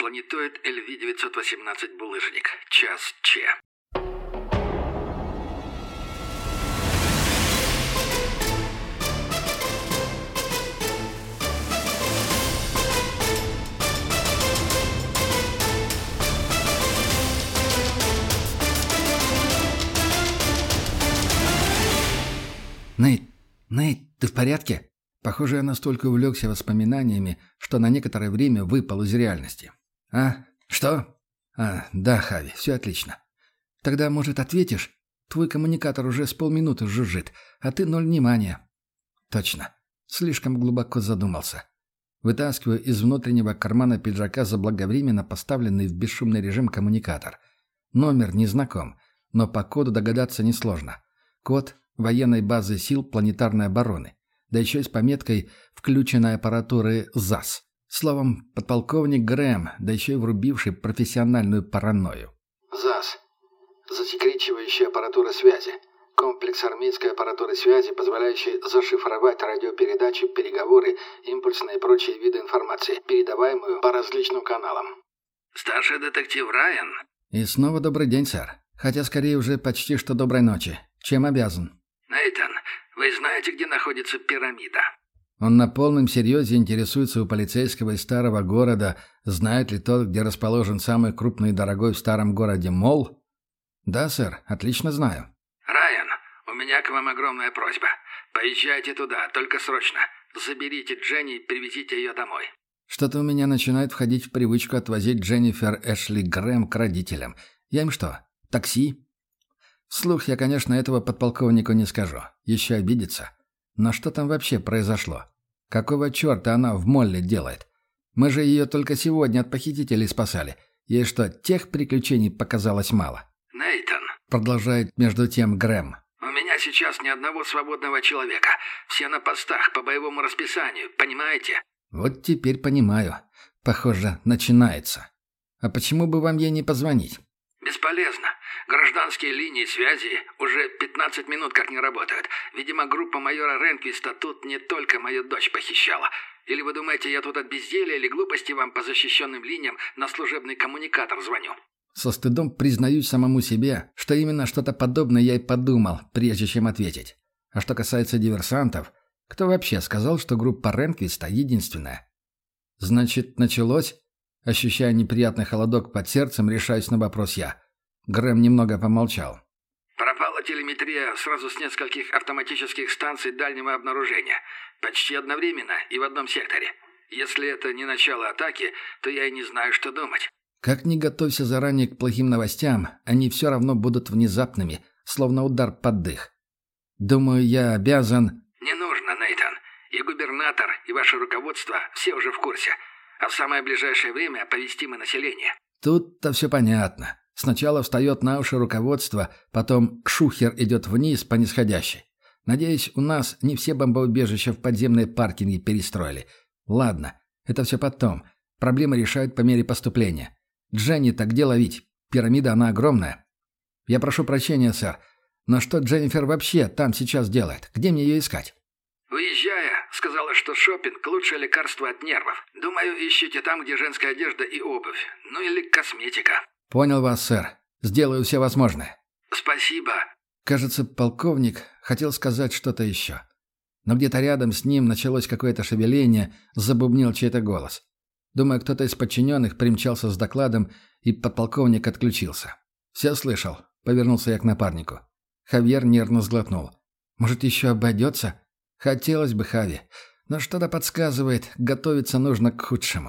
Планетоид LV-918 «Булыжник». Час Ч. Нейт, ты в порядке?» Похоже, я настолько увлекся воспоминаниями, что на некоторое время выпал из реальности. «А? Что?» Да, Хави, все отлично. Тогда, может, ответишь? Твой коммуникатор уже с полминуты жужжит, а ты ноль внимания». «Точно. Слишком глубоко задумался». Вытаскиваю из внутреннего кармана пиджака заблаговременно поставленный в бесшумный режим коммуникатор. Номер не знаком, но по коду догадаться несложно. Код военной базы сил планетарной обороны, да еще и с пометкой «включенной аппаратуры ЗАС». Словом, подполковник Грэм, да еще и врубивший профессиональную паранойю. ЗАС. Засекречивающая аппаратура связи. Комплекс армейской аппаратуры связи, позволяющий зашифровать радиопередачи, переговоры, импульсные и прочие виды информации, передаваемую по различным каналам. Старший детектив Райан? И снова добрый день, сэр. Хотя скорее уже почти что доброй ночи. Чем обязан? Нейтан, вы знаете, где находится пирамида? Он на полном серьезе интересуется у полицейского из старого города, знает ли тот, где расположен самый крупный и дорогой в старом городе молл? Да, сэр, отлично знаю. Райан, у меня к вам огромная просьба. Поезжайте туда, только срочно. Заберите Дженни и привезите ее домой. Что-то у меня начинает входить в привычку отвозить Дженнифер Эшли Грэм к родителям. Я им что, такси? Вслух я, конечно, этого подполковнику не скажу. Еще обидится. Но что там вообще произошло? Какого черта она в молле делает? Мы же ее только сегодня от похитителей спасали. Ей что, тех приключений показалось мало? Нейтан, продолжает между тем Грэм. У меня сейчас ни одного свободного человека. Все на постах по боевому расписанию, понимаете? Вот теперь понимаю. Похоже, начинается. А почему бы вам ей не позвонить? Бесполезно. Гражданские линии связи уже 15 минут как не работают. Видимо, группа майора Ренквиста тут не только мою дочь похищала. Или вы думаете, я тут от безделья или глупости вам по защищенным линиям на служебный коммуникатор звоню? Со стыдом признаюсь самому себе, что именно что-то подобное я и подумал, прежде чем ответить. А что касается диверсантов, кто вообще сказал, что группа Ренквиста единственная? Значит, началось? Ощущая неприятный холодок под сердцем, решаюсь на вопрос я. Грэм немного помолчал. Пропала телеметрия сразу с нескольких автоматических станций дальнего обнаружения. Почти одновременно и в одном секторе. Если это не начало атаки, то я и не знаю, что думать. Как ни готовься заранее к плохим новостям, они все равно будут внезапными, словно удар под дых. Думаю, я обязан... Не нужно, Нейтан. И губернатор, и ваше руководство все уже в курсе. А в самое ближайшее время оповестим и население. Тут-то все понятно. Сначала встает на уши руководство, потом шухер идет вниз по нисходящей. Надеюсь, у нас не все бомбоубежища в подземные паркинги перестроили. Ладно, это все потом. Проблемы решают по мере поступления. Дженни-то где ловить? Пирамида, она огромная. Я прошу прощения, сэр, но что Дженнифер вообще там сейчас делает? Где мне ее искать? Уезжая, сказала, что шопинг – лучшее лекарство от нервов. Думаю, ищите там, где женская одежда и обувь. Ну или косметика. Понял вас, сэр. Сделаю все возможное. Спасибо. Кажется, полковник хотел сказать что-то еще. Но где-то рядом с ним началось какое-то шевеление, забубнил чей-то голос. Думаю, кто-то из подчиненных примчался с докладом, и подполковник отключился. «Все слышал?» — повернулся я к напарнику. Хавьер нервно сглотнул. «Может, еще обойдется?» «Хотелось бы, Хави, но что-то подсказывает, готовиться нужно к худшему».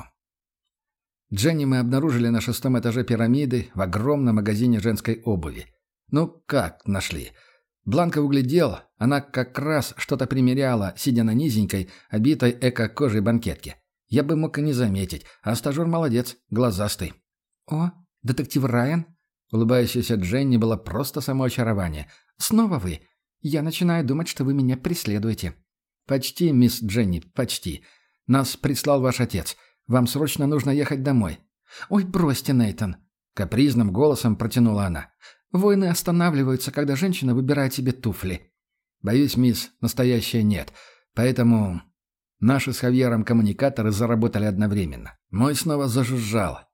Дженни мы обнаружили на 6-м этаже пирамиды в огромном магазине женской обуви. Ну, как нашли? Бланка углядел, она как раз что-то примеряла, сидя на низенькой, обитой эко-кожей банкетке. Я бы мог и не заметить, а стажер молодец, глазастый. «О, детектив Райан?» Улыбающаяся Дженни была просто самоочарование. «Снова вы? Я начинаю думать, что вы меня преследуете». «Почти, мисс Дженни, почти. Нас прислал ваш отец. Вам срочно нужно ехать домой». «Ой, бросьте, Нейтан!» Капризным голосом протянула она. «Войны останавливаются, когда женщина выбирает себе туфли». «Боюсь, мисс, настоящее нет. Поэтому...» Наши с Хавьером коммуникаторы заработали одновременно. Мой снова зажужжал.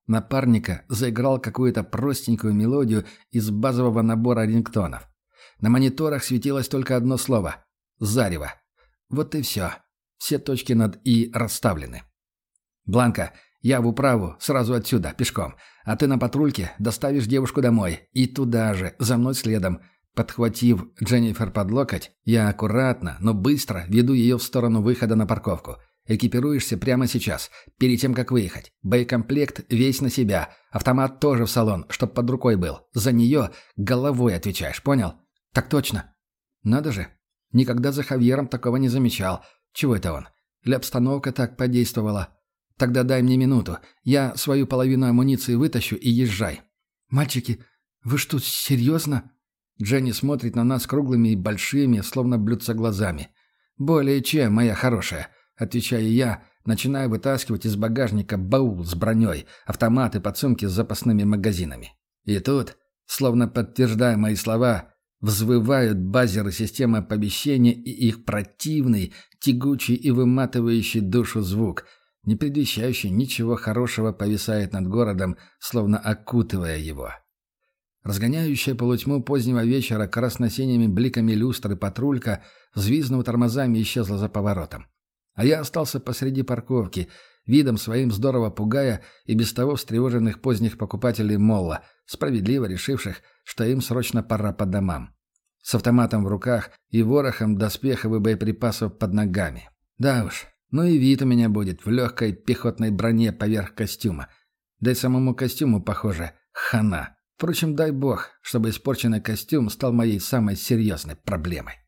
Напарника заиграл какую-то простенькую мелодию из базового набора рингтонов. На мониторах светилось только одно слово — «Зарево». Вот и все. Все точки над «и» расставлены. «Бланка, я в управу, сразу отсюда, пешком. А ты на патрульке доставишь девушку домой. И туда же, за мной следом». Подхватив Дженнифер под локоть, я аккуратно, но быстро веду ее в сторону выхода на парковку. Экипируешься прямо сейчас, перед тем, как выехать. Боекомплект весь на себя. Автомат тоже в салон, чтоб под рукой был. За нее головой отвечаешь, понял? Так точно. Надо же. Никогда за Хавьером такого не замечал. Чего это он? Или обстановка так подействовала? Тогда дай мне минуту. Я свою половину амуниции вытащу и езжай. Мальчики, вы что, серьезно? Дженни смотрит на нас круглыми и большими, словно блюдца глазами. «Более чем, моя хорошая», — отвечаю я, начинаю вытаскивать из багажника баул с броней, автоматы, подсумки с запасными магазинами. И тут, словно подтверждая мои слова, взвывают базеры системы оповещения и их противный, тягучий и выматывающий душу звук, не предвещающий ничего хорошего, повисает над городом, словно окутывая его. Разгоняющая полутьму позднего вечера красно-синими бликами люстры патрулька, взвизнув тормозами, исчезла за поворотом. А я остался посреди парковки, видом своим здорово пугая и без того встревоженных поздних покупателей молла, справедливо решивших, что им срочно пора по домам. С автоматом в руках и ворохом доспехов и боеприпасов под ногами. Да уж, ну и вид у меня будет в легкой пехотной броне поверх костюма. Да и самому костюму, похоже, хана. Впрочем, дай бог, чтобы испорченный костюм стал моей самой серьезной проблемой.